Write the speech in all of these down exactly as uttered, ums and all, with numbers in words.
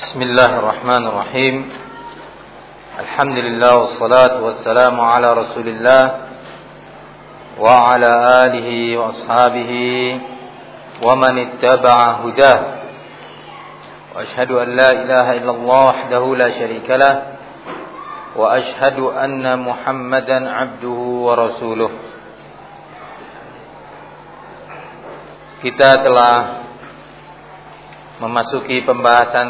Bismillahirrahmanirrahim. Alhamdulillah wassalatu wassalamu ala Rasulillah wa ala alihi wa ashabihi wa man ittaba'a hudah. Wa ashhadu an la ilaha illallah wahdahu la syarika lah wa ashhadu anna Muhammadan abduhu wa rasuluh. Kita telah memasuki pembahasan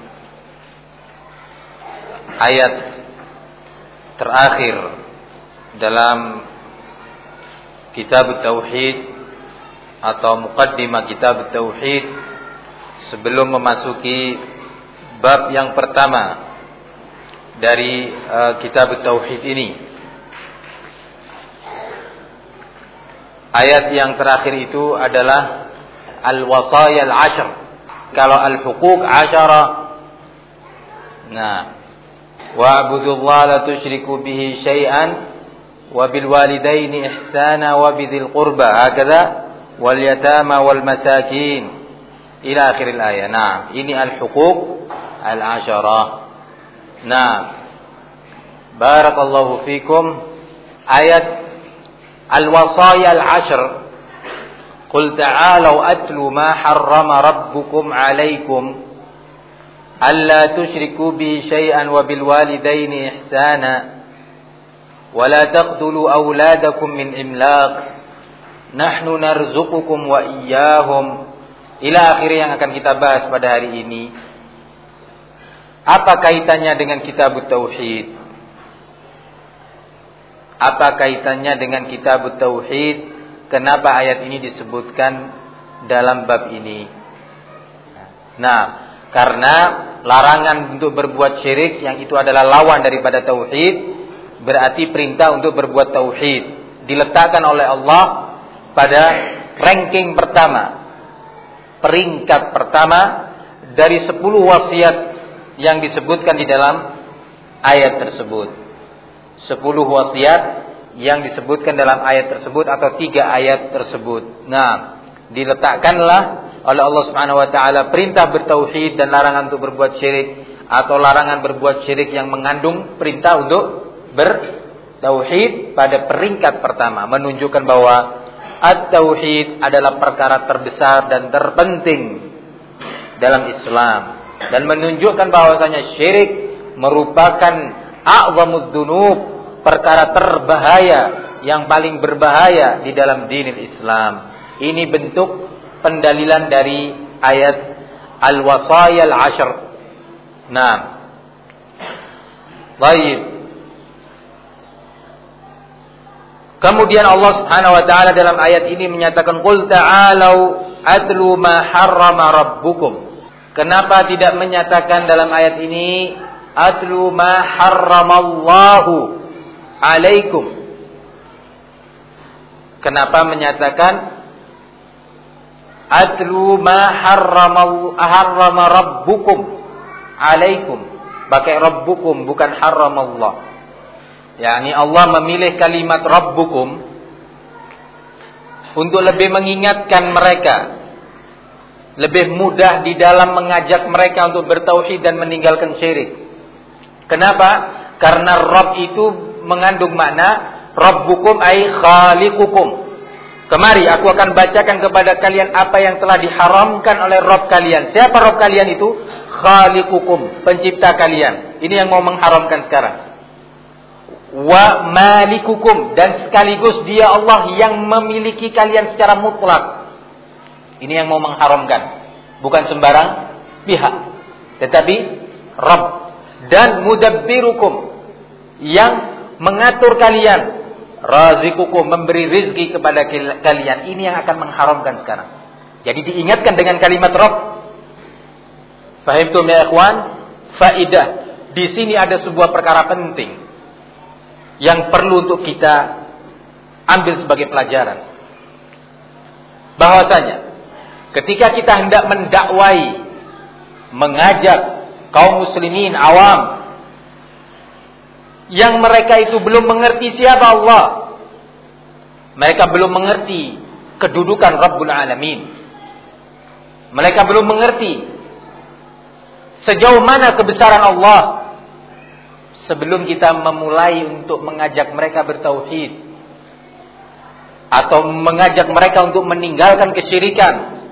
ayat terakhir dalam Kitab Tauhid atau Muqaddimah Kitab Tauhid sebelum memasuki bab yang pertama dari uh, Kitab Tauhid ini. Ayat yang terakhir itu adalah al-wasaya al-ashr. Kalau al-huquq asyara. Nah, wa'budullaha la tusyriku bihi syai'an wa bil walidaini ihsana wa bidzil qurba hakadha wal yatama wal masakin ila akhiril ayat. Nah, ini al-huquq al-asyara. Nah, barakallahu fikum. Ayat al-wasaya al-ashr. Qul ta'alau atlu ma harrama rabbukum alaikum alla tusyriku bi syai'an wa bil walidaini ihsana wa la taqtulu awladakum min imlaq nahnu narzuqukum wa iyyahum ila akhir yang akan kita bahas pada hari ini. Apa kaitannya dengan Kitab Tauhid? Apa kaitannya dengan Kitab Tauhid? Kenapa ayat ini disebutkan dalam bab ini? Nah, karena larangan untuk berbuat syirik yang itu adalah lawan daripada tauhid, berarti perintah untuk berbuat tauhid diletakkan oleh Allah pada ranking pertama, peringkat pertama dari sepuluh wasiat yang disebutkan di dalam ayat tersebut. Sepuluh wasiat yang disebutkan dalam ayat tersebut atau tiga ayat tersebut. Nah, diletakkanlah oleh Allah Subhanahu wa taala perintah bertauhid dan larangan untuk berbuat syirik, atau larangan berbuat syirik yang mengandung perintah untuk bertauhid pada peringkat pertama, menunjukkan bahwa at-tauhid adalah perkara terbesar dan terpenting dalam Islam, dan menunjukkan bahwasanya syirik merupakan a'zamud dzunub, perkara terbahaya, yang paling berbahaya di dalam dinil Islam. Ini bentuk pendalilan dari ayat al-wasaya al-ashr. Nah, baik. Kemudian Allah Subhanahu wa taala dalam ayat ini menyatakan qul ta'alau atlu ma harrama rabbukum. Kenapa tidak menyatakan dalam ayat ini atlu ma harramallahu alaikum? Kenapa menyatakan atlu ma harrama harrama rabbukum alaikum? Pakai rabbukum bukan harramallah. yakni Allah memilih kalimat rabbukum untuk lebih mengingatkan mereka, lebih mudah di dalam mengajak mereka untuk bertauhid dan meninggalkan syirik. Kenapa? Karena Rabb itu mengandung makna Rabbukum ay khaliqukum. Kemari aku akan bacakan kepada kalian apa yang telah diharamkan oleh Rabb kalian. Siapa Rabb kalian itu? Khaliqukum, pencipta kalian. Ini yang mau mengharamkan sekarang. Wa malikukum, dan sekaligus dia Allah yang memiliki kalian secara mutlak. Ini yang mau mengharamkan, bukan sembarang pihak, tetapi Rabb. Dan mudabbirukum, yang mengatur kalian, razikukum, memberi rizki kepada kalian. Ini yang akan mengharamkan sekarang. Jadi diingatkan dengan kalimat Rabb. Fahimtum ya ikhwan? Faidah. Di sini ada sebuah perkara penting yang perlu untuk kita ambil sebagai pelajaran. Bahwasanya ketika kita hendak mendakwai, mengajak kaum muslimin awam yang mereka itu belum mengerti siapa Allah, mereka belum mengerti kedudukan Rabbul Alamin, mereka belum mengerti sejauh mana kebesaran Allah sebelum kita memulai untuk mengajak mereka bertauhid atau mengajak mereka untuk meninggalkan kesyirikan.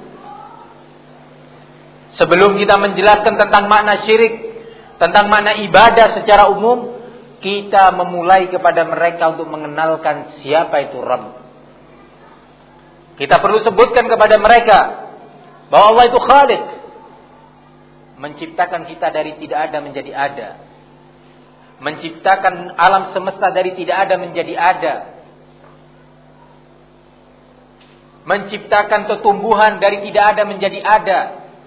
Sebelum kita menjelaskan tentang makna syirik, tentang makna ibadah secara umum, kita memulai kepada mereka untuk mengenalkan siapa itu Rabb. Kita perlu sebutkan kepada mereka bahwa Allah itu Khaliq, menciptakan kita dari tidak ada menjadi ada, menciptakan alam semesta dari tidak ada menjadi ada, menciptakan tumbuhan dari tidak ada menjadi ada.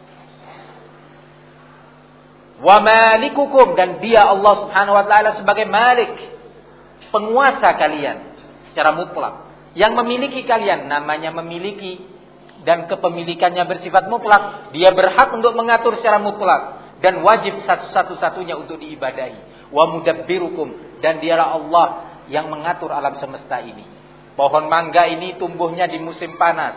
Wa malikukum, dan dia Allah Subhanahu wa taala sebagai malik, penguasa kalian secara mutlak. Yang memiliki kalian, namanya memiliki, dan kepemilikannya bersifat mutlak. Dia berhak untuk mengatur secara mutlak dan wajib satu-satunya untuk diibadahi. Wa mudabbirukum, dan dialah Allah yang mengatur alam semesta ini. Pohon mangga ini tumbuhnya di musim panas.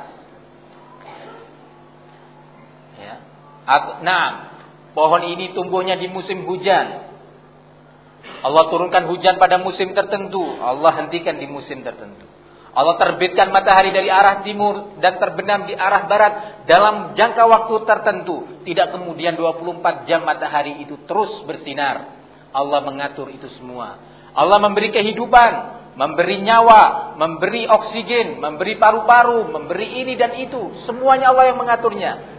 Ya. Nah, pohon ini tumbuhnya di musim hujan. Allah turunkan hujan pada musim tertentu, Allah hentikan di musim tertentu. Allah terbitkan matahari dari arah timur dan terbenam di arah barat dalam jangka waktu tertentu. Tidak kemudian dua puluh empat jam matahari itu terus bersinar. Allah mengatur itu semua. Allah memberi kehidupan, memberi nyawa, memberi oksigen, memberi paru-paru, memberi ini dan itu. Semuanya Allah yang mengaturnya.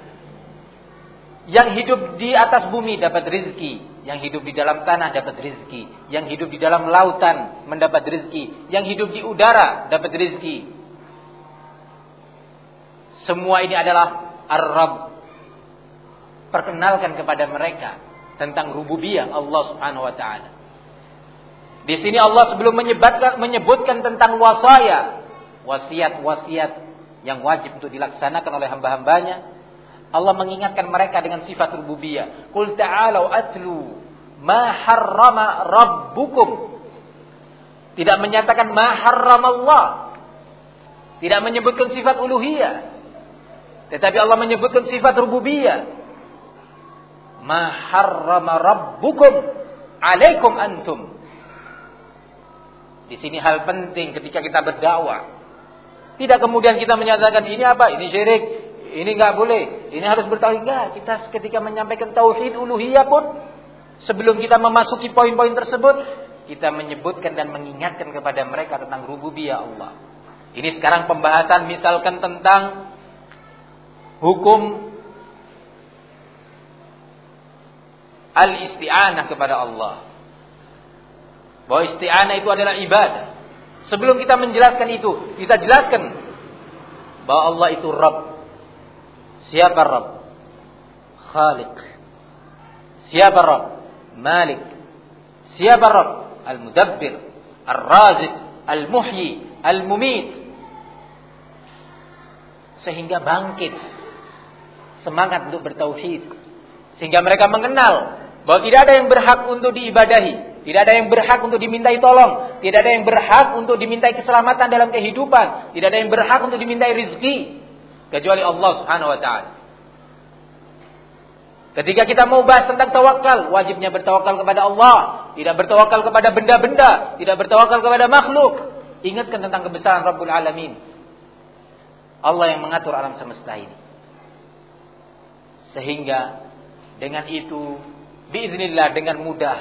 Yang hidup di atas bumi dapat rezeki, yang hidup di dalam tanah dapat rezeki, yang hidup di dalam lautan mendapat rezeki, yang hidup di udara dapat rezeki. Semua ini adalah Ar-Rabb. Perkenalkan kepada mereka tentang rububiyah Allah Subhanahu wa taala. Di sini Allah sebelum menyebutkan menyebutkan tentang wasaya, wasiat-wasiat yang wajib untuk dilaksanakan oleh hamba-hambanya, Allah mengingatkan mereka dengan sifat rububiyah. Qul ta'alu atlu ma harrama rabbukum. Tidak menyatakan ma harramallah. Tidak menyebutkan sifat uluhiyah. Tetapi Allah menyebutkan sifat rububiyah. Ma harrama rabbukum alaikum antum. Di sini hal penting ketika kita berdakwah. Tidak kemudian kita menyatakan ini apa? Ini syirik. Ini enggak boleh, ini harus bertauhid. Enggak, kita ketika menyampaikan tauhid uluhiyah pun, sebelum kita memasuki poin-poin tersebut, kita menyebutkan dan mengingatkan kepada mereka tentang rububiyah Allah. Ini sekarang pembahasan misalkan tentang hukum al-isti'anah kepada Allah. Bahwa isti'anah itu adalah ibadah. Sebelum kita menjelaskan itu, kita jelaskan bahwa Allah itu Rabb. Siapa Rabb? Khaliq. Siapa Rabb? Malik. Siapa Rabb? Al-Mudabbir, Ar-Raziq, Al-Muhyi, Al-Mumit. Sehingga bangkit semangat untuk bertauhid. Sehingga mereka mengenal bahwa tidak ada yang berhak untuk diibadahi, tidak ada yang berhak untuk dimintai tolong, tidak ada yang berhak untuk dimintai keselamatan dalam kehidupan, tidak ada yang berhak untuk dimintai rizki kecuali Allah Subhanahu wa taala. Ketika kita mau bahas tentang tawakal, wajibnya bertawakal kepada Allah, tidak bertawakal kepada benda-benda, tidak bertawakal kepada makhluk. Ingatkan tentang kebesaran Rabbul Alamin. Allah yang mengatur alam semesta ini. Sehingga dengan itu biiznillah, dengan mudah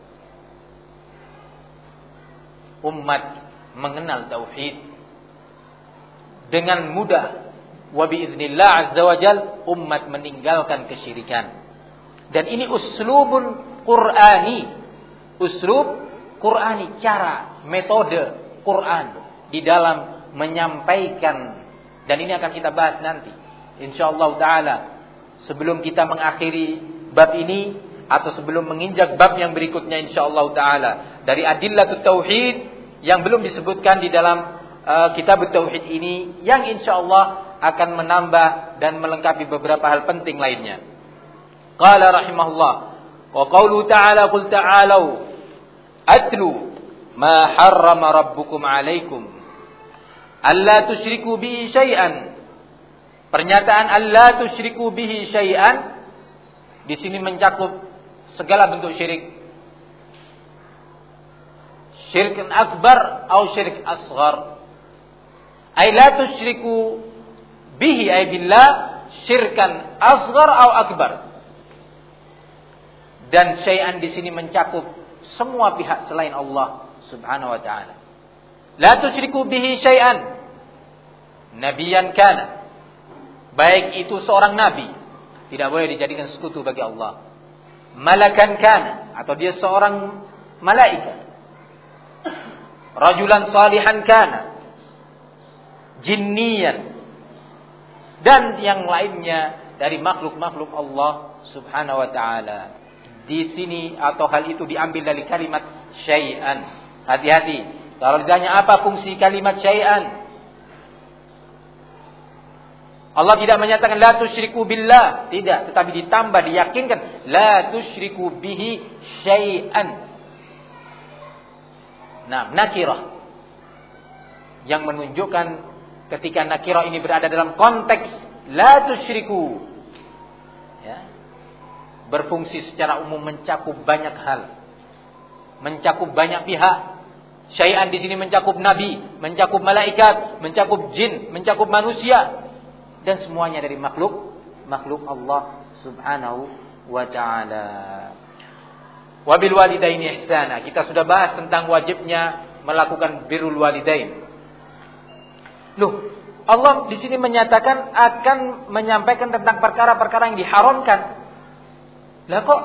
umat mengenal tauhid. Dengan mudah wa biiznillah azza wajal umat meninggalkan kesyirikan. Dan ini uslubun Qur'ani. Uslub Qur'ani, cara, metode Qur'an di dalam menyampaikan. Dan ini akan kita bahas nanti insyaallah taala sebelum kita mengakhiri bab ini atau sebelum menginjak bab yang berikutnya insyaallah taala dari adillatut tauhid yang belum disebutkan di dalam uh, kitab tauhid ini, yang insyaallah akan menambah dan melengkapi beberapa hal penting lainnya. Qala rahimahullah wa qawlu ta'ala qul ta'alu atlu ma harrama rabbukum alaikum alla tusyriku bihi syai'an. Pernyataan alla tusyriku bihi syai'an di sini mencakup segala bentuk syirik. Syirkun akbar atau syirik asghar. Ay la tusyriku bihi ay billah syirkan asghar atau akbar. Dan syai'an di sini mencakup semua pihak selain Allah Subhanahu wa ta'ala. La tusyriku bihi syai'an. Nabiyan kana. Baik itu seorang nabi, tidak boleh dijadikan sekutu bagi Allah. Malakan kana, atau dia seorang malaikat. Rajulan salihan kana. Jinniyan. Dan yang lainnya dari makhluk-makhluk Allah Subhanahu wa ta'ala. Di sini atau hal itu diambil dari kalimat syai'an. Hati-hati. Kalau ditanya apa fungsi kalimat syai'an, Allah tidak menyatakan la tusyriku billah, tidak, tetapi ditambah diyakinkan la tusyriku bihi syai'an. Nah, nakirah yang menunjukkan ketika nakirah ini berada dalam konteks la tusyriku, ya, berfungsi secara umum mencakup banyak hal, mencakup banyak pihak. Syai'an di sini mencakup nabi, mencakup malaikat, mencakup jin, mencakup manusia. Dan semuanya dari makhluk makhluk Allah Subhanahu wa ta'ala. Wabil walidaini ihsana. Kita sudah bahas tentang wajibnya melakukan birrul walidain. Loh, Allah di sini menyatakan akan menyampaikan tentang perkara-perkara yang diharamkan. Lah kok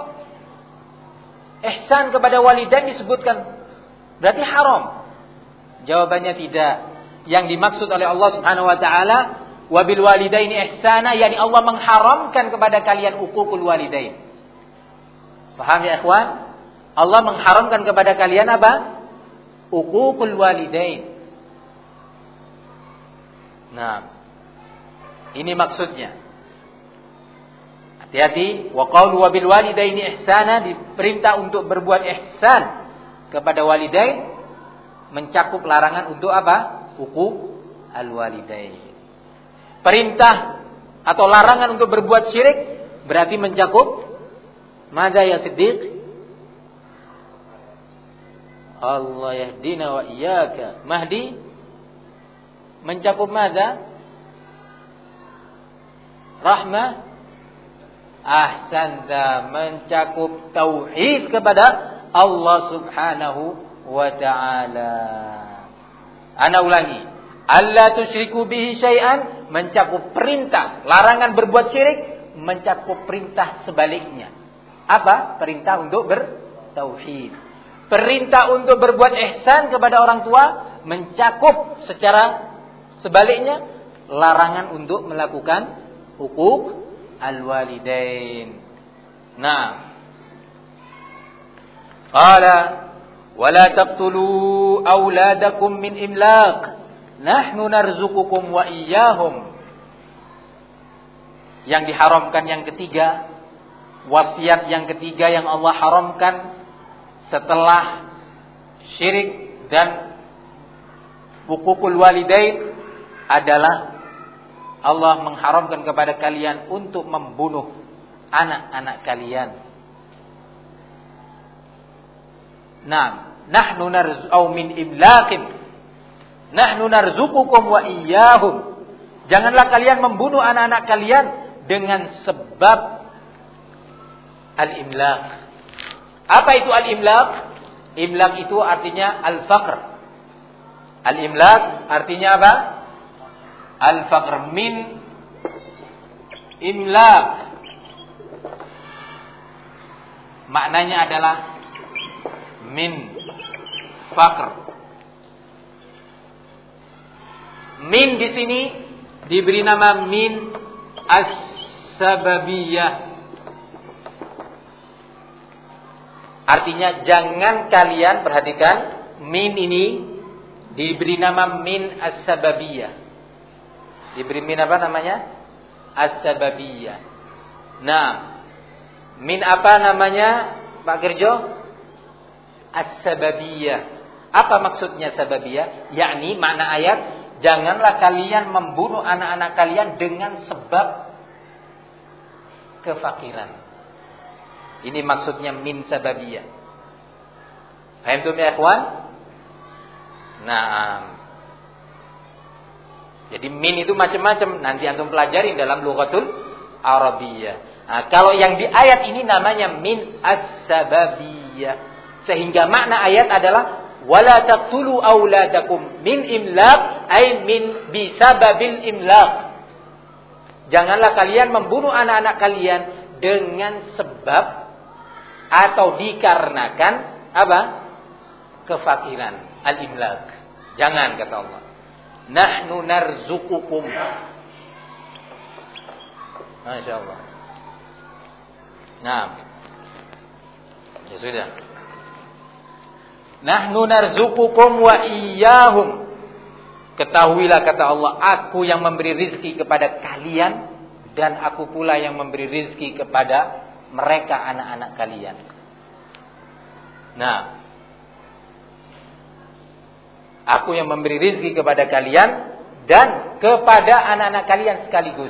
ihsan kepada walidain disebutkan? Berarti haram? Jawabannya tidak. Yang dimaksud oleh Allah Subhanahu wa ta'ala wabil walidaini ihsana, yakni Allah mengharamkan kepada kalian uququl walidain. Paham ya ikhwan? Allah mengharamkan kepada kalian apa? Uququl walidain. Nah, ini maksudnya. Hati-hati, wa qaulu wabil walidaini ihsana, diperintah untuk berbuat ihsan kepada walidain, mencakup larangan untuk apa? Uquq al walidain. Perintah atau larangan untuk berbuat syirik berarti mencakup madza ya Siddiq? Allah yahdina wa iyyaka. Mahdi mencakup madza? Rahmah. Ahsanta, mencakup tauhid kepada Allah Subhanahu wa ta'ala. Ana ulangi. Alla tusyriku bihi syai'an mencakup perintah, larangan berbuat syirik mencakup perintah sebaliknya. Apa? Perintah untuk bertauhid. Perintah untuk berbuat ihsan kepada orang tua mencakup secara sebaliknya larangan untuk melakukan uquq al-walidain. Nah, qala wala taqtulu auladakum min imlaq nahnu narzuqukum wa iyyahum. Yang diharamkan yang ketiga, wasiat yang ketiga yang Allah haramkan setelah syirik dan huququl walidain adalah Allah mengharamkan kepada kalian untuk membunuh anak-anak kalian. Nah, nahnu narzuqu min imlaqin nahnu narzuqukum wa iyyahum. Janganlah kalian membunuh anak-anak kalian dengan sebab al-imlaq. Apa itu al-imlaq? Imlaq itu artinya al-faqr. Al-imlaq artinya apa? Al-faqr min imlaq. Maknanya adalah min faqr. Min di sini diberi nama min as-sababiyah. Artinya jangan kalian, perhatikan, min ini diberi nama min as-sababiyah. Diberi min apa namanya? As-sababiyah. Nah, min apa namanya Pak Gerjo? As-sababiyah. Apa maksudnya sababiyah? Yakni makna ayat, janganlah kalian membunuh anak-anak kalian dengan sebab kefakiran. Ini maksudnya min sababiyah. Paham tuh ya ikhwan? Nah, jadi min itu macam-macam. Nanti antum pelajari dalam lughatul Arabiyyah. Nah, kalau yang di ayat ini namanya min as-sababiyah. Sehingga makna ayat adalah wala taqtulu auladakum min imlaq ay min bisababil imlaq. Janganlah kalian membunuh anak-anak kalian dengan sebab atau dikarenakan apa? Kefakiran, al-imlaq. Jangan, kata Allah. Nahnu narzuqukum. Masya Allah. Nah, ya sudah. Nahnu narzuqukum wa iyyahum. Ketahuilah, kata Allah, aku yang memberi rizki kepada kalian dan aku pula yang memberi rizki kepada mereka anak-anak kalian. Nah, aku yang memberi rizki kepada kalian dan kepada anak-anak kalian sekaligus.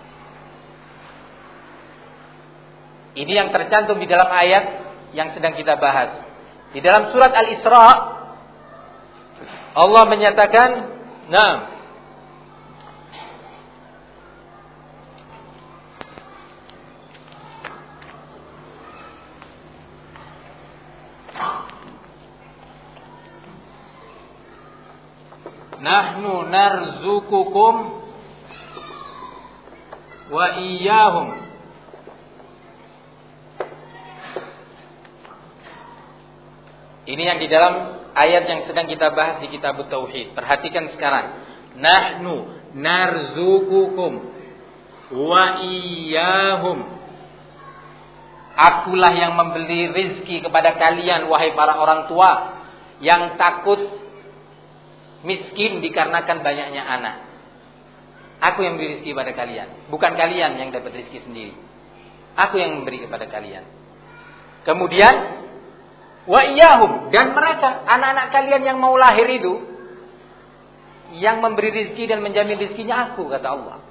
Ini yang tercantum di dalam ayat yang sedang kita bahas. Di dalam surat Al-Isra, Allah menyatakan, nah, nahnu narzukukum wa iyyahum. Ini yang di dalam ayat yang sedang kita bahas di kitab Tauhid. Perhatikan sekarang. Nahnu narzukukum wa iyyahum. Akulah yang memberi rizki kepada kalian, wahai para orang tua yang takut miskin dikarenakan banyaknya anak. Aku yang memberi rizki kepada kalian, bukan kalian yang dapat rizki sendiri. Aku yang memberi kepada kalian. Kemudian wa iyyahum, dan mereka anak-anak kalian yang mau lahir itu yang memberi rizki dan menjamin rizkinya aku, kata Allah.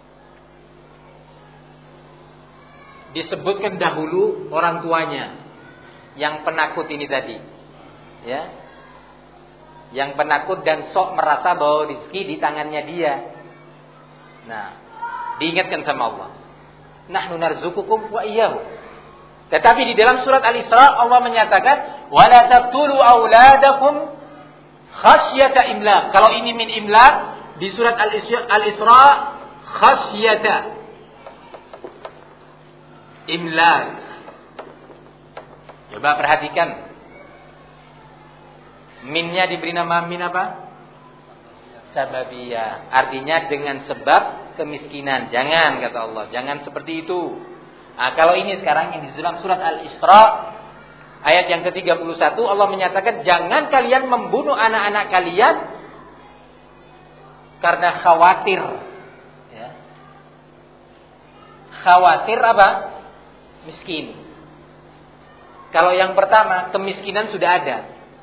Disebutkan dahulu orang tuanya yang penakut ini tadi, ya, yang penakut dan sok merasa bahwa rizki di tangannya dia. Nah, diingatkan sama Allah, nahnu narzukukum wa iyyahum. Tetapi di dalam surat Al-Isra Allah menyatakan wala taqtulu auladakum khasyata imlaq. Kalau ini min imlaq, di surat Al-Isra khasyata imlaq. Coba perhatikan. Minnya diberi nama min apa? Sababiyah. Artinya dengan sebab kemiskinan. Jangan, kata Allah, jangan seperti itu. Nah, kalau ini sekarang yang di dalam surat Al-Isra ayat yang ke tiga puluh satu Allah menyatakan jangan kalian membunuh anak-anak kalian karena khawatir, ya. Khawatir apa? Miskin. Kalau yang pertama, kemiskinan sudah ada.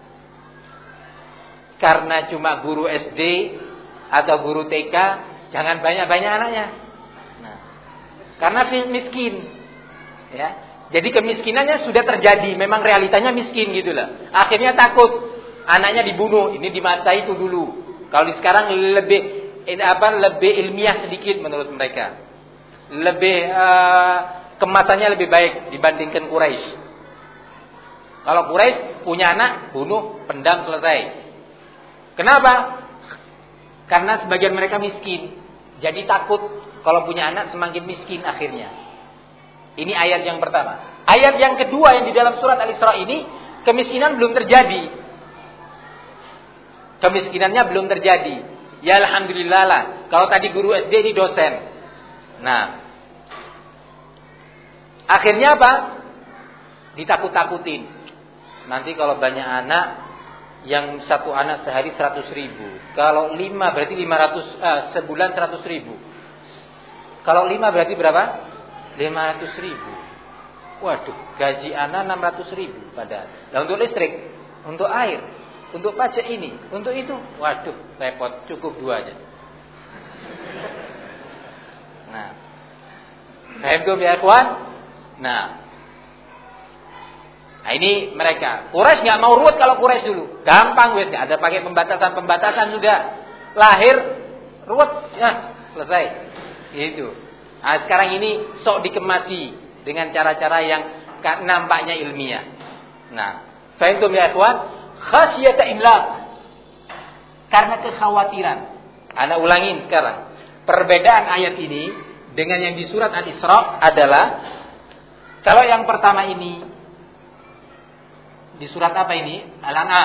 Karena cuma guru S D atau guru T K, jangan banyak-banyak anaknya. Nah, karena miskin. Ya, jadi kemiskinannya sudah terjadi, memang realitanya miskin gitu lah. Akhirnya takut anaknya dibunuh, ini di masa itu dulu. Kalau di sekarang lebih ini apa? Lebih ilmiah sedikit menurut mereka. Lebih uh, kemasannya lebih baik dibandingkan Quraisy. Kalau Quraisy punya anak, bunuh, pendam, selesai. Kenapa? Karena sebagian mereka miskin. Jadi takut kalau punya anak semakin miskin akhirnya. Ini ayat yang pertama. Ayat yang kedua yang di dalam surat Al-Isra ini, kemiskinan belum terjadi. Kemiskinannya belum terjadi. Ya alhamdulillah lah. Kalau tadi guru S D ini dosen. Nah, akhirnya apa? Ditakut-takutin. Nanti kalau banyak anak, yang satu anak sehari seratus ribu. Kalau lima berarti lima ratus, eh, sebulan seratus ribu. Kalau lima berarti berapa? lima ratus ribu. Waduh, gaji anak enam ratus ribu padahal. Nah, untuk listrik, untuk air, untuk pajak ini, untuk itu, waduh, repot, cukup dua aja. Nah, paham ya kawan? Nah, Nah ini mereka. Quraisy nggak mau ruwet kalau Quraisy dulu. Gampang wes, nggak ada pakai pembatasan-pembatasan sudah. Lahir ruwet, ya selesai. Itu. Nah, sekarang ini sok dikemasi dengan cara-cara yang nampaknya ilmiah. Nah, fahimtum ya ikhwan? Khasyata imlaq. Karena kekhawatiran. Ana ulangin sekarang. Perbedaan ayat ini dengan yang di surat Al-Isra adalah kalau yang pertama ini di surat apa ini? Al-An'am.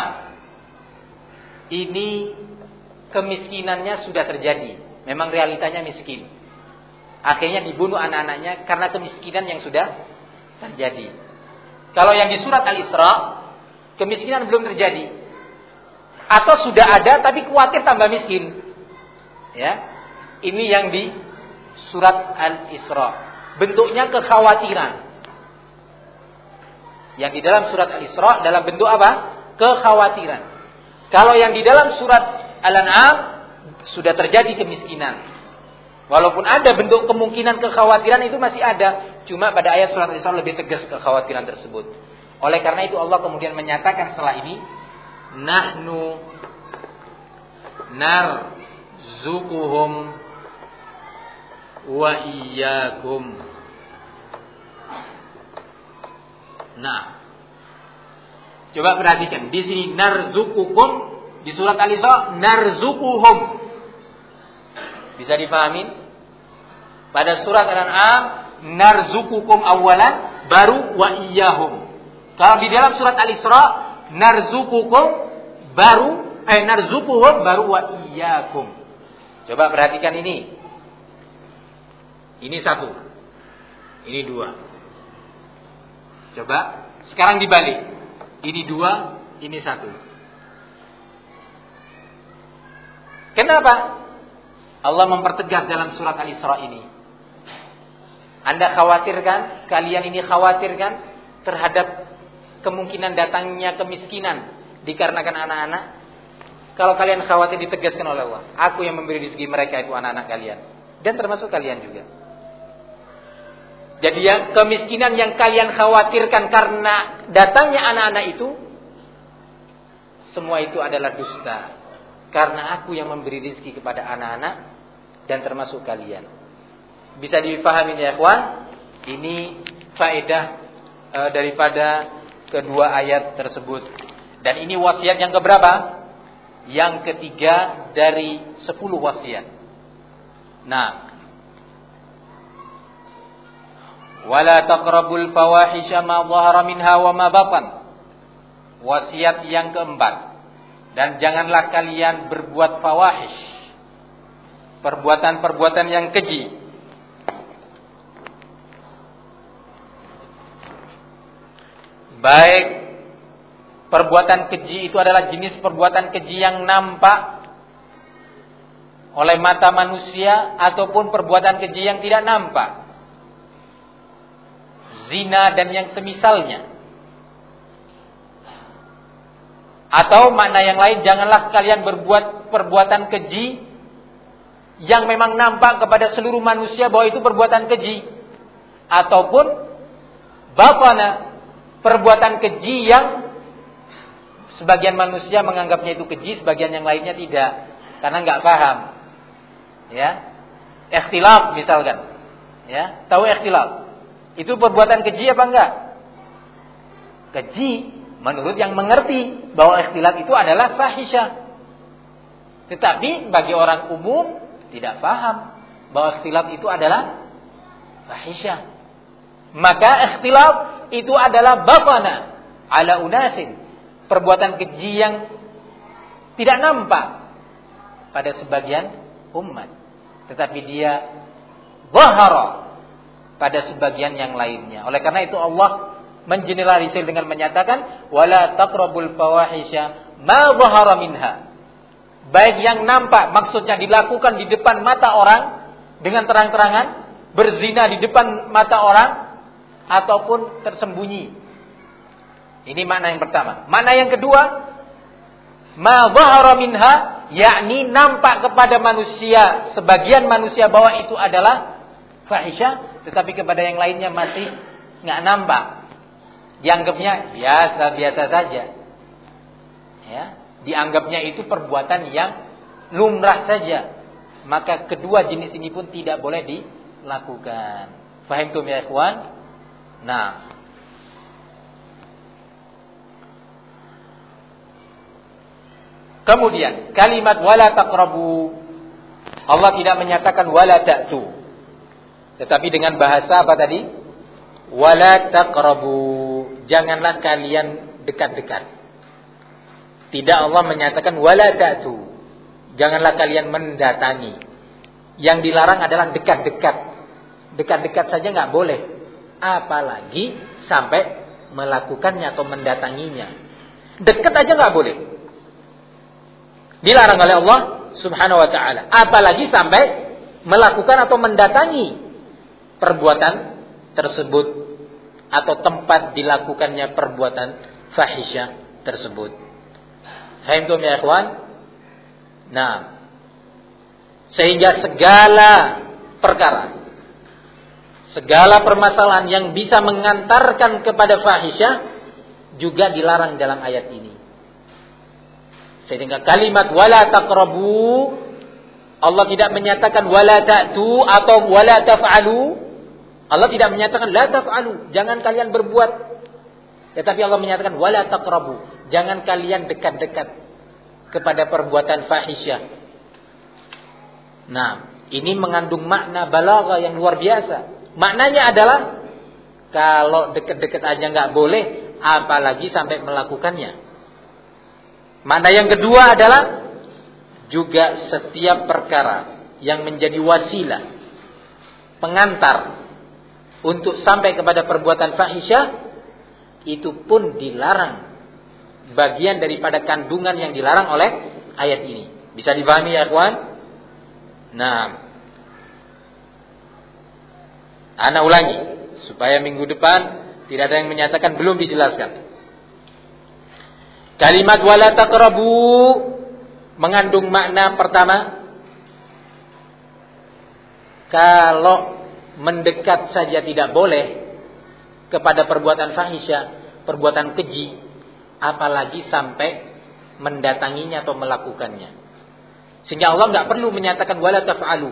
Ini kemiskinannya sudah terjadi. Memang realitanya miskin. Akhirnya dibunuh anak-anaknya karena kemiskinan yang sudah terjadi. Kalau yang di surat Al-Isra, kemiskinan belum terjadi. Atau sudah ada tapi khawatir tambah miskin. Ya. Ini yang di surat Al-Isra. Bentuknya kekhawatiran. Yang di dalam surat Al-Isra dalam bentuk apa? Kekhawatiran. Kalau yang di dalam surat Al-An'am sudah terjadi kemiskinan. Walaupun ada bentuk kemungkinan kekhawatiran itu masih ada. Cuma pada ayat surat Al-Isra lebih tegas kekhawatiran tersebut. Oleh karena itu Allah kemudian menyatakan setelah ini. Nahnu narzukuhum wa iyyakum. Nah, coba perhatikan di sini narzukukum, di surat Al-Isra narzukuhum. Bisa dipahamin? Pada surat Al-An'am narzukukum awalan baru wa iyyahum. Kalau di dalam surat Al-Isra narzukukum baru eh narzukuhum baru wa iyyakum. Coba perhatikan ini. Ini satu. Ini dua. Coba sekarang dibalik. Ini dua, ini satu. Kenapa? Allah mempertegas dalam surat Al-Isra ini. Anda khawatirkan, kalian ini khawatirkan terhadap kemungkinan datangnya kemiskinan dikarenakan anak-anak? Kalau kalian khawatir, ditegaskan oleh Allah. Aku yang memberi rezeki mereka itu anak-anak kalian. Dan termasuk kalian juga. Jadi yang kemiskinan yang kalian khawatirkan karena datangnya anak-anak itu, semua itu adalah dusta. Karena aku yang memberi rezeki kepada anak-anak dan termasuk kalian. Bisa difahami ya ikhwan? Ini faedah e, daripada kedua ayat tersebut. Dan ini wasiat yang keberapa? Yang ketiga dari sepuluh wasiat. Nah, wala taqrabul fawahisha ma dhahara minha wa ma batan. Wasiat yang keempat. Dan janganlah kalian berbuat fawahish. Perbuatan-perbuatan yang keji. Baik perbuatan keji itu adalah jenis perbuatan keji yang nampak oleh mata manusia ataupun perbuatan keji yang tidak nampak. Zina dan yang semisalnya. Atau makna yang lain, janganlah kalian berbuat perbuatan keji yang memang nampak kepada seluruh manusia bahwa itu perbuatan keji. Ataupun batana, perbuatan keji yang sebagian manusia menganggapnya itu keji, sebagian yang lainnya tidak, karena nggak paham. Ya, ikhtilaf misalkan. Ya, tahu ikhtilaf? Itu perbuatan keji apa enggak? Keji menurut yang mengerti bahwa ikhtilaf itu adalah fahisyah. Tetapi bagi orang umum tidak paham bahwa ikhtilaf itu adalah fahisyah. Maka ikhtilaf itu adalah batana ala unasin, perbuatan keji yang tidak nampak pada sebagian umat, tetapi dia zahara pada sebagian yang lainnya. Oleh karena itu Allah mengeneralisir dengan menyatakan wala taqrabul fawahisha ma zahara minha. Baik yang nampak, maksudnya dilakukan di depan mata orang dengan terang-terangan, berzina di depan mata orang ataupun tersembunyi. Ini makna yang pertama. Makna yang kedua, ma zahara minha, yakni nampak kepada manusia, sebagian manusia bahwa itu adalah fahisyah, tetapi kepada yang lainnya masih enggak nampak. dianggapnya biasa-biasa saja. Ya, dianggapnya itu perbuatan yang lumrah saja. Maka kedua jenis ini pun tidak boleh dilakukan. Faham tuh ya ikhwan? Nah, kemudian kalimat wala taqrabu, Allah tidak menyatakan wala ta'tu, tetapi dengan bahasa apa tadi? Wala taqrabu, janganlah kalian dekat-dekat. Tidak Allah menyatakan wala ta'tu, janganlah kalian mendatangi. Yang dilarang adalah dekat-dekat. Dekat-dekat saja nggak boleh, apalagi sampai melakukannya atau mendatanginya. Dekat aja nggak boleh, dilarang oleh Allah Subhanahu wa ta'ala. Apalagi sampai melakukan atau mendatangi perbuatan tersebut atau tempat dilakukannya perbuatan fahisyah tersebut. Faham tuh ya ikhwan? Nah, sehingga segala perkara, segala permasalahan yang bisa mengantarkan kepada fahisyah juga dilarang dalam ayat ini. Sehingga kalimat wala taqrabu, Allah tidak menyatakan wala ta'tu atau wala taf'alu. Allah tidak menyatakan la taf'alu, jangan kalian berbuat. Tetapi Allah menyatakan wala taqrabu, jangan kalian dekat-dekat kepada perbuatan fahisyah. Nah, ini mengandung makna balaghah yang luar biasa. Maknanya adalah kalau dekat-dekat aja nggak boleh, apalagi sampai melakukannya. Makna yang kedua adalah juga setiap perkara yang menjadi wasilah, pengantar untuk sampai kepada perbuatan fahisyah, itu pun dilarang. Bagian daripada kandungan yang dilarang oleh ayat ini. Bisa dipahami ya kawan? Nah, ana ulangi supaya minggu depan tidak ada yang menyatakan belum dijelaskan. Kalimat wala taqrabu mengandung makna pertama, kalau mendekat saja tidak boleh kepada perbuatan fahisyah, perbuatan keji, apalagi sampai mendatanginya atau melakukannya. Sehingga Allah nggak perlu menyatakan wala taf'alu.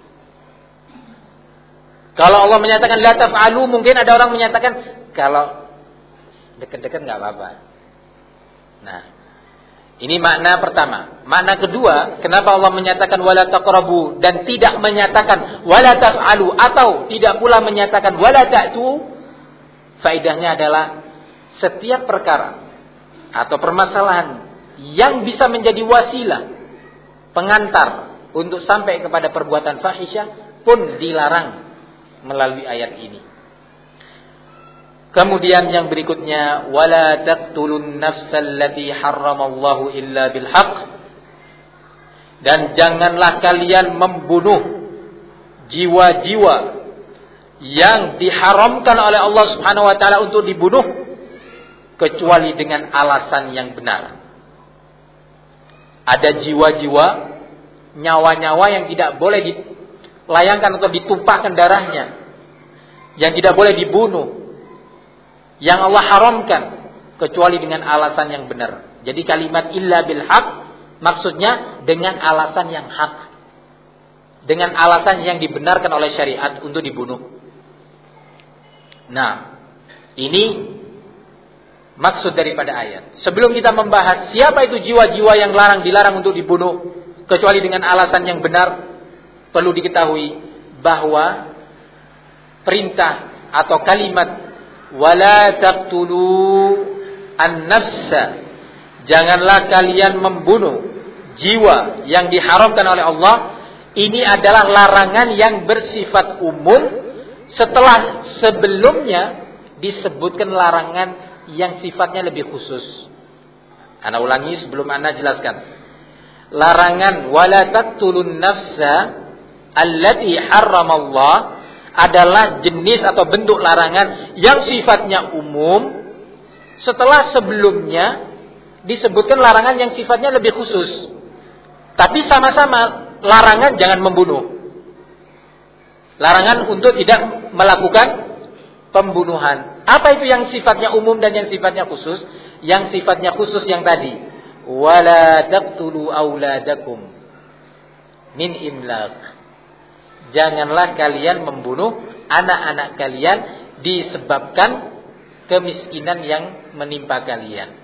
Kalau Allah menyatakan la taf'alu, mungkin ada orang menyatakan kalau dekat-dekat nggak apa-apa. Nah, ini makna pertama. Makna kedua, kenapa Allah menyatakan wala taqrabu dan tidak menyatakan wala taf'alu atau tidak pula menyatakan wala ta'tu? Faedahnya adalah setiap perkara atau permasalahan yang bisa menjadi wasilah, pengantar untuk sampai kepada perbuatan fahisyah pun dilarang melalui ayat ini. Kemudian yang berikutnya, wala taqtulun nafsal lati harramallahu illa bil haqq, dan janganlah kalian membunuh jiwa-jiwa yang diharamkan oleh Allah Subhanahu wa taala untuk dibunuh kecuali dengan alasan yang benar. Ada jiwa-jiwa, nyawa-nyawa yang tidak boleh dilayangkan atau ditumpahkan darahnya, yang tidak boleh dibunuh, yang Allah haramkan kecuali dengan alasan yang benar. Jadi kalimat illa bil haq maksudnya dengan alasan yang hak, dengan alasan yang dibenarkan oleh syariat untuk dibunuh. Nah, ini maksud daripada ayat. Sebelum kita membahas siapa itu jiwa-jiwa yang larang dilarang untuk dibunuh kecuali dengan alasan yang benar, perlu diketahui bahwa perintah atau kalimat wala taqtulu an-nafsa, janganlah kalian membunuh jiwa yang diharamkan oleh Allah, ini adalah larangan yang bersifat umum setelah sebelumnya disebutkan larangan yang sifatnya lebih khusus. Ana ulangi sebelum ana jelaskan. Larangan wala taqtulun nafsa allati harramallah adalah jenis atau bentuk larangan yang sifatnya umum setelah sebelumnya disebutkan larangan yang sifatnya lebih khusus. Tapi sama-sama larangan jangan membunuh, larangan untuk tidak melakukan pembunuhan. Apa itu yang sifatnya umum dan yang sifatnya khusus? Yang sifatnya khusus yang tadi, wala taqtulu auladakum min imlaq. Janganlah kalian membunuh anak-anak kalian disebabkan kemiskinan yang menimpa kalian.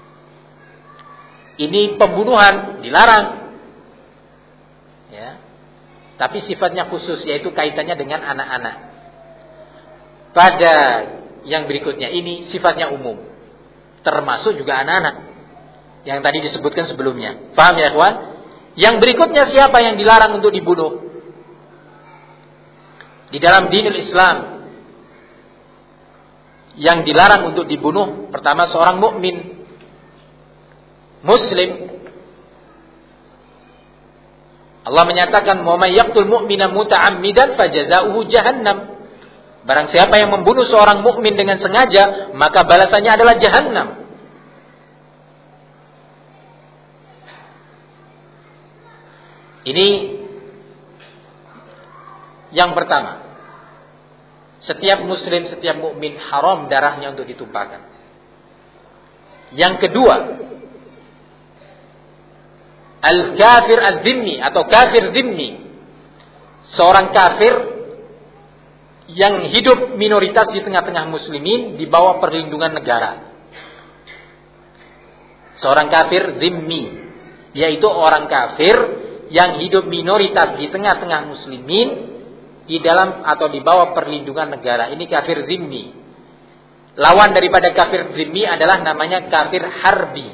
Ini pembunuhan dilarang. Ya. Tapi sifatnya khusus, yaitu kaitannya dengan anak-anak. Pada yang berikutnya ini sifatnya umum, termasuk juga anak-anak yang tadi disebutkan sebelumnya. Paham ya, kawan? Yang berikutnya siapa yang dilarang untuk dibunuh? Di dalam dinul Islam yang dilarang untuk dibunuh, pertama seorang mukmin Muslim. Allah menyatakan, "Wa may yaqtul mu'mina muta'ammidan fajazaohu jahannam." Barang siapa yang membunuh seorang mukmin dengan sengaja, maka balasannya adalah jahannam. Ini yang pertama. Setiap muslim, setiap mukmin haram darahnya untuk ditumpahkan. Yang kedua, al-kafir az-zimmi atau kafir zimmi. Seorang kafir yang hidup minoritas di tengah-tengah muslimin di bawah perlindungan negara. Seorang kafir zimmi, yaitu orang kafir yang hidup minoritas di tengah-tengah muslimin di dalam atau di bawah perlindungan negara. Ini kafir zimmi. Lawan daripada kafir zimmi adalah namanya kafir harbi.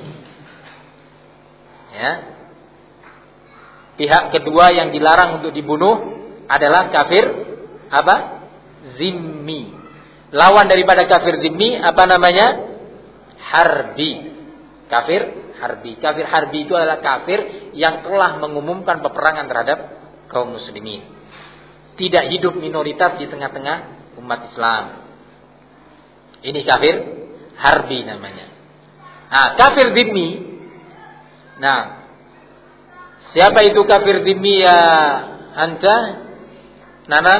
Ya. Pihak kedua yang dilarang untuk dibunuh adalah kafir apa? Zimmi. Lawan daripada kafir zimmi apa namanya? Harbi. Kafir harbi. Kafir harbi itu adalah kafir yang telah mengumumkan peperangan terhadap kaum muslimin. Tidak hidup minoritas di tengah-tengah umat Islam. Ini kafir harbi namanya. Nah, kafir zimmi. Nah, siapa itu kafir zimmi ya anta? Nanang?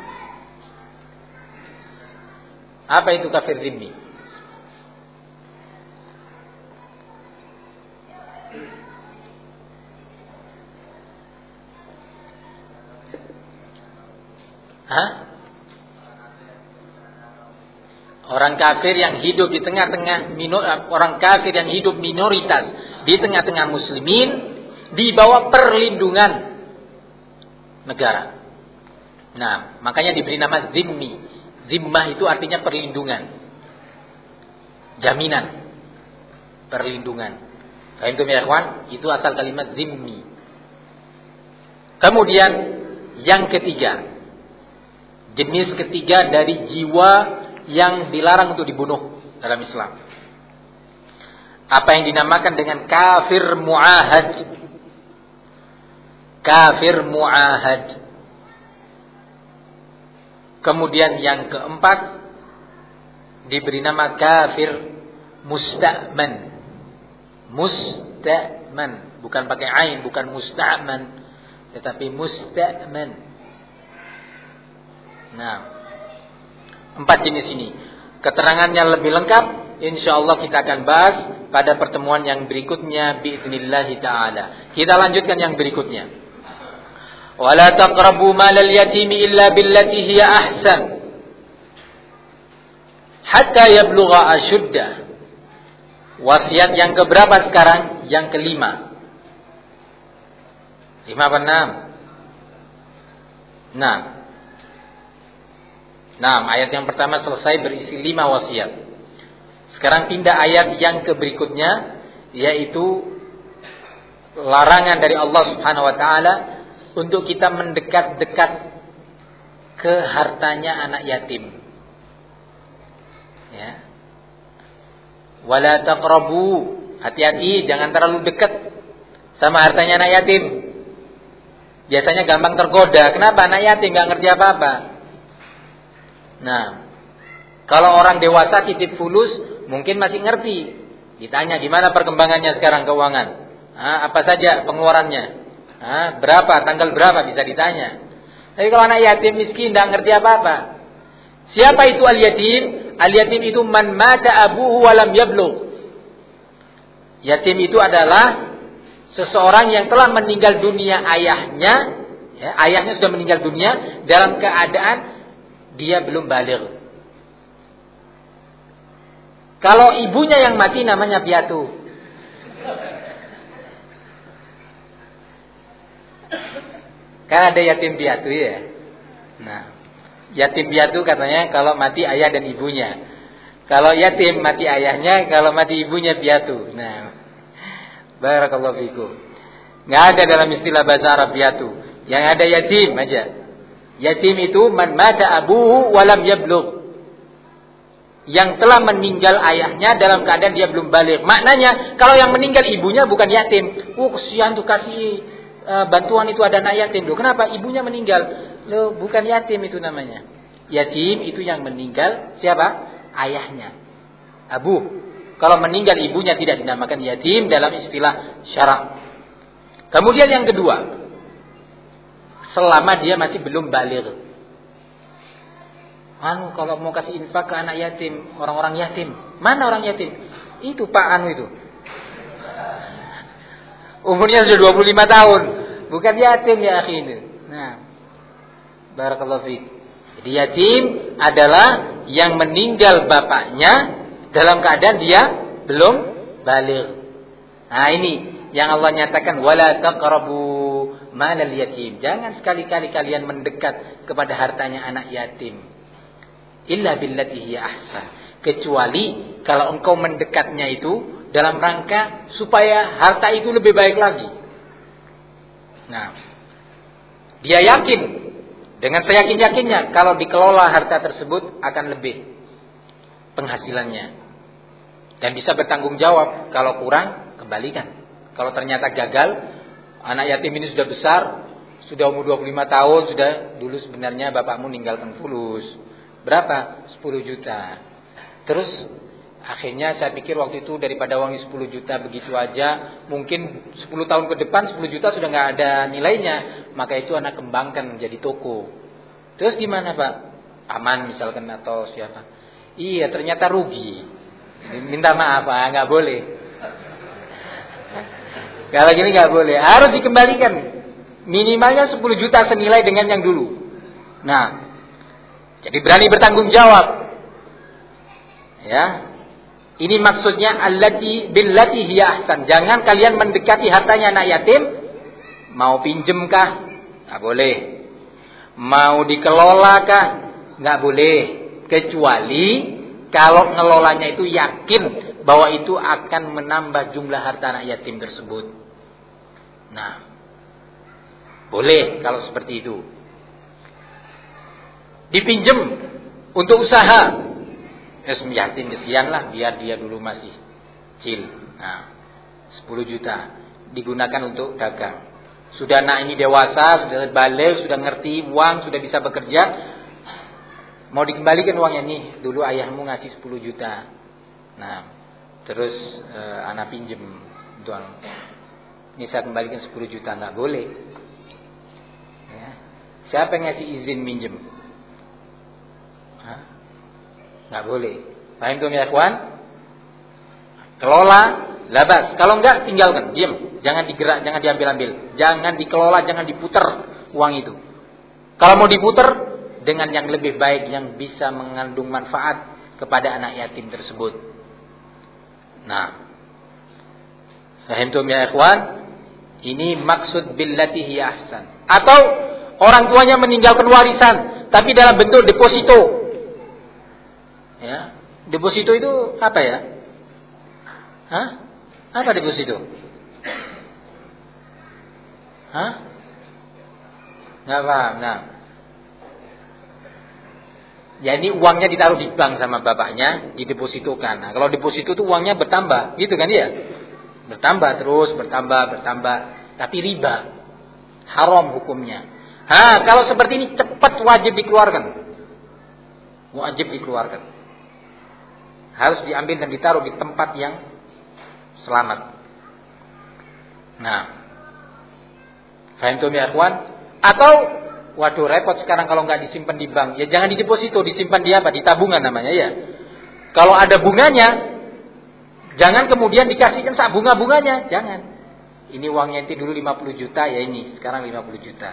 Apa itu kafir zimmi? Hah? Orang kafir yang hidup di tengah-tengah minor, orang kafir yang hidup minoritas di tengah-tengah muslimin di bawah perlindungan negara. Nah, makanya diberi nama zimmi. Zimmah itu artinya perlindungan, jaminan, perlindungan. Faham itu ya kawan? Itu asal kalimat zimmi. Kemudian yang ketiga, jenis ketiga dari jiwa yang dilarang untuk dibunuh dalam Islam, apa yang dinamakan dengan kafir mu'ahad. Kafir mu'ahad. Kemudian yang keempat diberi nama kafir musta'man. Musta'man, bukan pakai ain, bukan musta'man, tetapi musta'man. Nah, empat jenis ini. Keterangannya lebih lengkap insyaallah kita akan bahas pada pertemuan yang berikutnya biiznillah taala. Kita lanjutkan yang berikutnya. Wala taqrabu malal yatimi illa billati hiya ahsan hatta yablugha ashuddah. Wasiat yang keberapa sekarang? Yang kelima. Lima apa enam? Enam. Enam. Ayat yang pertama selesai berisi lima wasiat. Sekarang pindah ayat yang ke berikutnya, yaitu larangan dari Allah Subhanahu wa taala untuk kita mendekat-dekat ke hartanya anak yatim. Ya. Wala taqrabu, hati-hati jangan terlalu dekat sama hartanya anak yatim. Biasanya gampang tergoda. Kenapa? Anak yatim enggak ngerti apa-apa. Nah, kalau orang dewasa titip fulus mungkin masih ngerti. Ditanya gimana perkembangannya sekarang keuangan? Ah, apa saja pengeluarannya? Ah, berapa, tanggal berapa bisa ditanya. Tapi kalau anak yatim miskin tidak ngerti apa-apa, Siapa itu al-yatim? Al-yatim itu man mata abuhu walam yablugh. Yatim itu adalah seseorang yang telah meninggal dunia ayahnya, ya, ayahnya sudah meninggal dunia dalam keadaan dia belum baligh. Kalau ibunya yang mati namanya piatu. Kan ada yatim piatu ya. Nah, yatim piatu katanya kalau mati ayah dan ibunya. Kalau yatim mati ayahnya, kalau mati ibunya piatu. Nah, barakallahu fikum. Enggak ada dalam istilah bahasa Arab piatu. Yang ada yatim aja. Yatim itu man mata abuhu walam yablugh. Yang telah meninggal ayahnya dalam keadaan dia belum baligh. Maknanya kalau yang meninggal ibunya bukan yatim. Oh, kesian tuh kasih uh, bantuan itu ada anak yatim. Loh, kenapa ibunya meninggal? Loh, bukan yatim itu namanya. Yatim itu yang meninggal siapa? Ayahnya. Abu. Kalau meninggal ibunya tidak dinamakan yatim dalam istilah syarak. Kemudian yang kedua, selama dia masih belum baligh. Anu kalau mau kasih infak ke anak yatim, orang-orang yatim. Mana orang yatim? Itu Pak Anu itu. Umurnya sudah dua puluh lima tahun. Bukan yatim ya akhi ini. Nah, barakallahu fiik. Jadi yatim adalah yang meninggal bapaknya dalam keadaan dia belum baligh. Nah, ini yang Allah nyatakan wala taqrabu malal yatim. Jangan sekali-kali kalian mendekat kepada hartanya anak yatim. Illa billati hiya ahsan. Kecuali kalau engkau mendekatnya itu dalam rangka supaya harta itu lebih baik lagi. Nah, dia yakin dengan seyakin-yakinnya kalau dikelola harta tersebut akan lebih penghasilannya. Dan bisa bertanggung jawab kalau kurang kembalikan. Kalau ternyata gagal, anak yatim ini sudah besar, sudah umur dua puluh lima tahun, sudah dulu sebenarnya bapakmu ninggalkan fulus. Berapa? sepuluh juta. Terus akhirnya saya pikir waktu itu daripada uangnya sepuluh juta begitu aja, mungkin sepuluh tahun ke depan sepuluh juta sudah nggak ada nilainya, maka itu anak kembangkan menjadi toko. Terus gimana Pak? Aman misalkan atau siapa? Iya, ternyata rugi. Minta maaf Pak, nggak boleh. Kalau gini nggak boleh, harus dikembalikan. Minimalnya sepuluh juta senilai dengan yang dulu. Nah, jadi berani bertanggung jawab. Ya. Ini maksudnya allati billati hiya ahsan. Jangan kalian mendekati hartanya anak yatim. Mau pinjem kah? Enggak boleh. Mau dikelola kah? Enggak boleh. Kecuali kalau ngelolanya itu yakin bahwa itu akan menambah jumlah harta anak yatim tersebut. Nah, boleh kalau seperti itu. Dipinjem untuk usaha. Es yatim kesian lah, biar dia dulu masih kecil. Nah, sepuluh juta digunakan untuk dagang. Sudah anak ini dewasa, sudah balik, sudah ngerti uang, sudah bisa bekerja. Mau dikembalikan uangnya nih, dulu ayahmu ngasih sepuluh juta. Nah, terus eh, anak pinjem doang. Ini saya kembalikan sepuluh juta, enggak boleh. Ya. Siapa yang ngasih izin minjem? Nggak boleh. Paham tuh ya kawan? Kelola, labas. Kalau enggak tinggalkan, diam. Jangan digerak, jangan diambil-ambil. Jangan dikelola, jangan diputer uang itu. Kalau mau diputer dengan yang lebih baik yang bisa mengandung manfaat kepada anak yatim tersebut. Nah, paham tuh ya kawan? Ini maksud billati hiya ahsan. Atau orang tuanya meninggalkan warisan tapi dalam bentuk deposito. Ya, deposito itu apa ya? Hah? Apa deposito? Hah? Nggak paham. Nah, jadi uangnya ditaruh di bank sama bapaknya, didepositokan. Nah, kalau deposito itu uangnya bertambah, gitu kan ya? Bertambah terus, bertambah, bertambah. Tapi riba, haram hukumnya. Ha, kalau seperti ini cepat wajib dikeluarkan. Wajib dikeluarkan. Harus diambil dan ditaruh di tempat yang selamat. Nah, faham tuh ya ikhwan? Atau Waduh, repot sekarang kalau nggak disimpan di bank. Ya jangan di deposito, disimpan di apa? Di tabungan namanya ya. Kalau ada bunganya, jangan kemudian dikasihkan sak bunga-bunganya, jangan. Ini uangnya itu dulu lima puluh juta, ya ini sekarang lima puluh juta.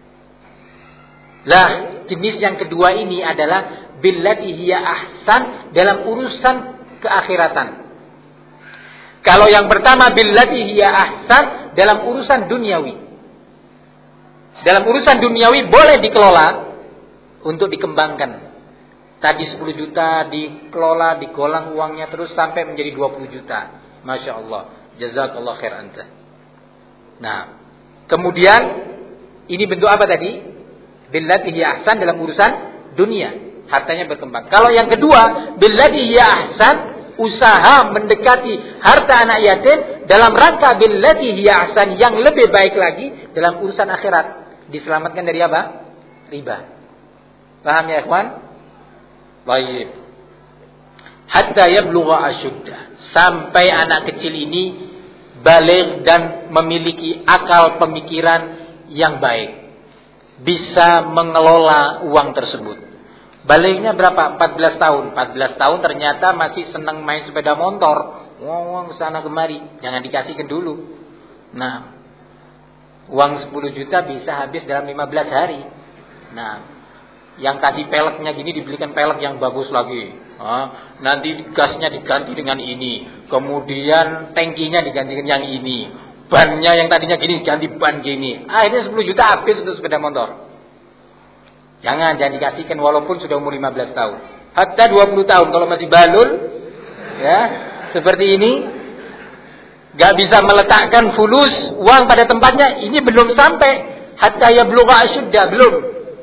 Lah, jenis yang kedua ini adalah billati hiya ahsan dalam urusan keakhiratan. Kalau yang pertama billati hiya ahsan dalam urusan duniawi. Dalam urusan duniawi boleh dikelola untuk dikembangkan. Tadi sepuluh juta dikelola, digolang uangnya terus sampai menjadi dua puluh juta. Masya Allah. Jazakallah khair anta. Nah, kemudian ini bentuk apa tadi? Billati hiya ahsan dalam urusan dunia. Hartanya berkembang. Kalau yang kedua, billati hiya ahsan, usaha mendekati harta anak yatim dalam rangka billati hiya ahsan yang lebih baik lagi dalam urusan akhirat. Diselamatkan dari apa? Riba. Paham ya ikhwan? Baik. Hatta yablugha asyudda. Sampai anak kecil ini baligh dan memiliki akal pemikiran yang baik. Bisa mengelola uang tersebut. Balighnya berapa? empat belas tahun. empat belas tahun ternyata masih senang main sepeda motor. Uang ke sana kemari. Jangan dikasihkan dulu. Nah, uang sepuluh juta bisa habis dalam lima belas hari. Nah, yang tadi peleknya gini dibelikan pelek yang bagus lagi. Nah, nanti gasnya diganti dengan ini. Kemudian tangkinya diganti dengan yang ini. Bannya yang tadinya gini diganti ban gini. Akhirnya sepuluh juta habis untuk sepeda motor. Jangan, jangan dikasihkan walaupun sudah umur lima belas tahun. Hatta dua puluh tahun kalau masih balul. Ya, seperti ini. Gak bisa meletakkan fulus uang pada tempatnya, ini belum sampai hatta yablugha asyudda, belum.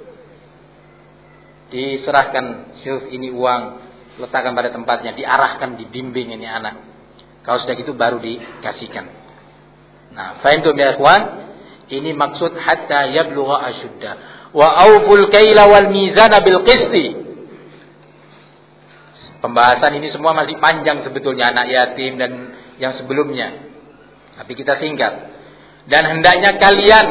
Diserahkan, syuf ini uang, letakkan pada tempatnya, diarahkan, dibimbing ini anak. Kalau sudah gitu baru dikasihkan. Nah, fahimtum ya ikhwan? Ini maksud hatta yablugha asyudda. Wa awful kaila wal mizana bil qisti. Pembahasan ini semua masih panjang sebetulnya, anak yatim dan yang sebelumnya. Tapi kita singkat. Dan hendaknya kalian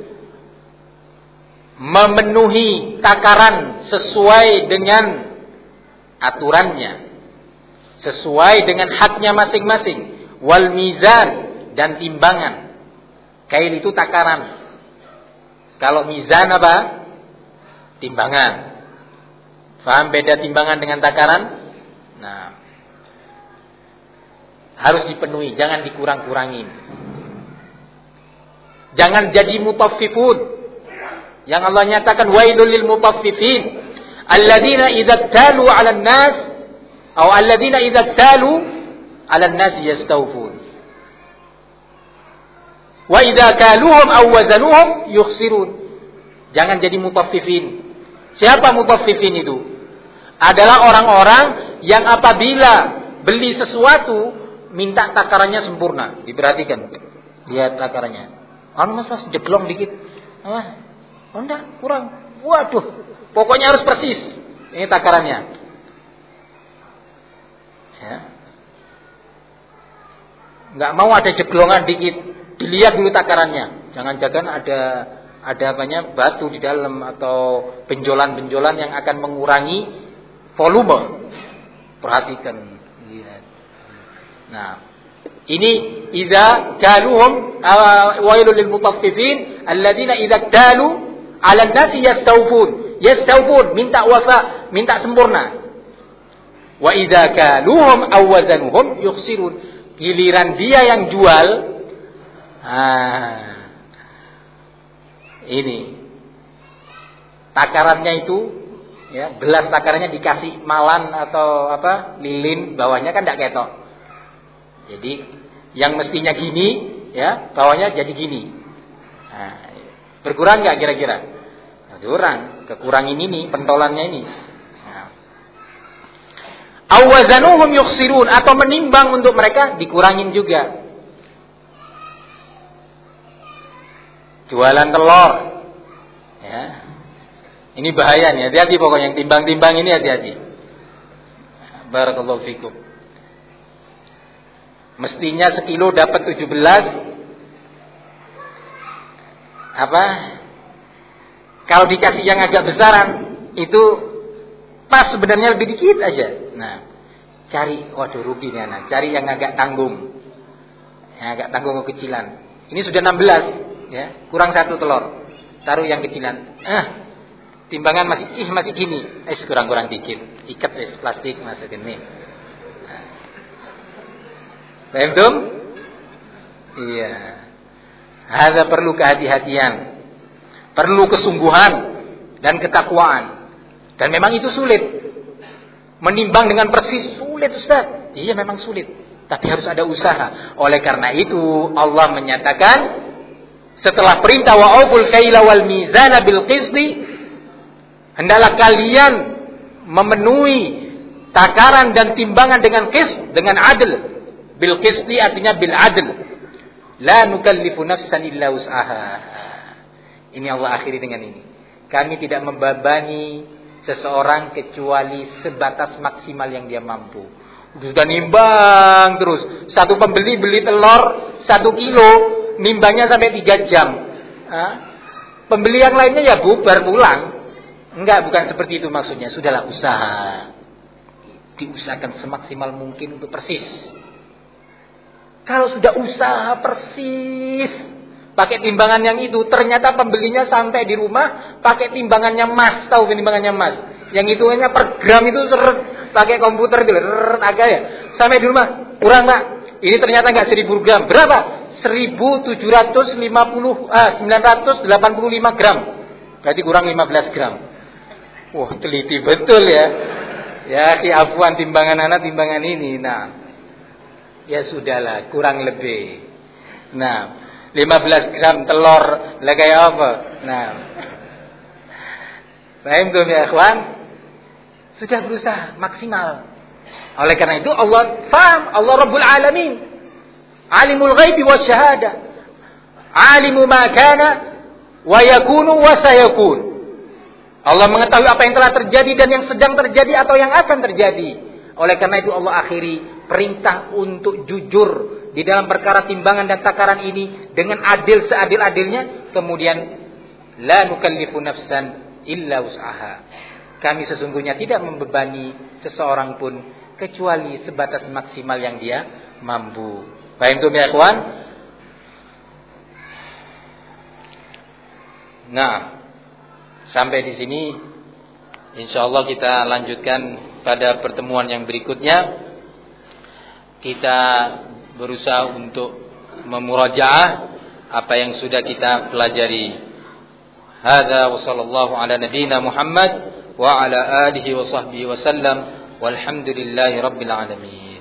memenuhi takaran sesuai dengan aturannya. Sesuai dengan haknya masing-masing. Wal mizan dan timbangan. Kail itu takaran. Kalau mizan apa? Timbangan. Faham beda timbangan dengan takaran? Nah, harus dipenuhi, jangan dikurang-kurangin. Jangan jadi mutaffifun. Yang Allah nyatakan wailul lil mutaffifin alladzina idza talu 'alan nas atau alladzina idza talu 'alan nas yastawfun. Wa idza kaluhum aw wazanuhum yukhsirun. Jangan jadi mutaffifin. Siapa mutaffifin itu? Adalah orang-orang yang apabila beli sesuatu minta takarannya sempurna. Diperhatikan. Lihat takarannya. Anu mas mas jeglong dikit. Ah, oh enggak, kurang. Waduh, pokoknya harus persis. Ini takarannya. Ya. Enggak mau ada jeglongan dikit. Dilihat dulu takarannya. Jangan-jangan ada ada apanya batu di dalam atau benjolan-benjolan yang akan mengurangi volume. Perhatikan. Nah, ini idza kaluhum wailul lil mutaffifin alladzina idza kalu 'alan nasi yastawfun. Yastawfun minta wafa, minta sempurna. Wa idza kaluhum aw wazanuhum yukhsirun. Giliran dia yang jual, ah, ini takarannya itu ya, gelas takarannya dikasih malan atau apa? Lilin, bawahnya kan enggak ketok. Jadi yang mestinya gini, ya bawahnya jadi gini. Nah, berkurang nggak kira-kira? Nah, kurang, kekurangin ini, pentolannya ini. Nah. Awazanuhum yukhsirun, atau menimbang untuk mereka dikurangin juga. Jualan telur, ya. Ini bahaya nih, hati-hati pokoknya yang timbang-timbang ini hati-hati. Barakallahu fikum. Mestinya sekilo dapat tujuh belas apa? Kalau dikasih yang agak besaran itu pas sebenarnya lebih dikit aja. Nah, cari, waduh rugi nih anak, cari yang agak tanggung. Yang agak tanggung kecilan. Ini sudah enam belas ya, kurang satu telur. Taruh yang kecilan. Ah, timbangan masih ih masih gini. Eh kurang-kurang dikit. Ikat es plastik masukin nih. Paham dong? Iya. Ada perlu kehati-hatian. Perlu kesungguhan dan ketakwaan. Dan memang itu sulit. Menimbang dengan persis sulit, Ustaz. Iya memang sulit, tapi harus ada usaha. Oleh karena itu Allah menyatakan setelah perintah wa auful kaila wal mizana bil qisti, hendaklah kalian memenuhi takaran dan timbangan dengan qist, dengan adil. Bil qisti artinya bil adil. La nukallifu nafsan illa wus'aha. Ini Allah akhiri dengan ini. Kami tidak membebani seseorang kecuali sebatas maksimal yang dia mampu. Sudah nimbang terus. Satu pembeli beli telur satu kilo, nimbangnya sampai tiga jam. Hah? Pembeli yang lainnya ya bubar pulang. Enggak, bukan seperti itu maksudnya. Sudahlah usaha. Diusahakan semaksimal mungkin untuk persis. Kalau sudah usaha persis, pakai timbangan yang itu, ternyata pembelinya sampai di rumah pakai timbangannya mas, tahu timbangannya mas? Yang itu hanya per gram itu seret, pakai komputer gitu, seret agak ya. Sampai di rumah, kurang Pak. Ini ternyata enggak seribu gram. Berapa? seribu tujuh ratus lima puluh ah sembilan ratus delapan puluh lima gram. Berarti kurang lima belas gram. Wah, teliti betul ya. Ya, ki afwan timbangan anak timbangan ini. Nah, ya sudahlah, kurang lebih. Nah, lima belas gram telur lah kayak apa? Nah. Paham tuh ya, ikhwan? Sudah berusaha maksimal. Oleh karena itu Allah faham, Allah Rabbul Alamin. Alimul ghaibi wasyahada. Alimu ma kana wa yakunu wa sayakun. Allah mengetahui apa yang telah terjadi dan yang sedang terjadi atau yang akan terjadi. Oleh karena itu Allah akhiri perintah untuk jujur di dalam perkara timbangan dan takaran ini dengan adil seadil-adilnya. Kemudian la nukallifu nafsan illa wus'aha. Kami sesungguhnya tidak membebani seseorang pun kecuali sebatas maksimal yang dia mampu. Paham tuh ya kawan? Nah, sampai di sini insyaallah kita lanjutkan pada pertemuan yang berikutnya. Kita berusaha untuk memurajaah apa yang sudah kita pelajari. Hadza wa sallallahu ala nabiyyina Muhammad wa ala alihi wa sahbihi wa sallam walhamdulillahi rabbil alamin.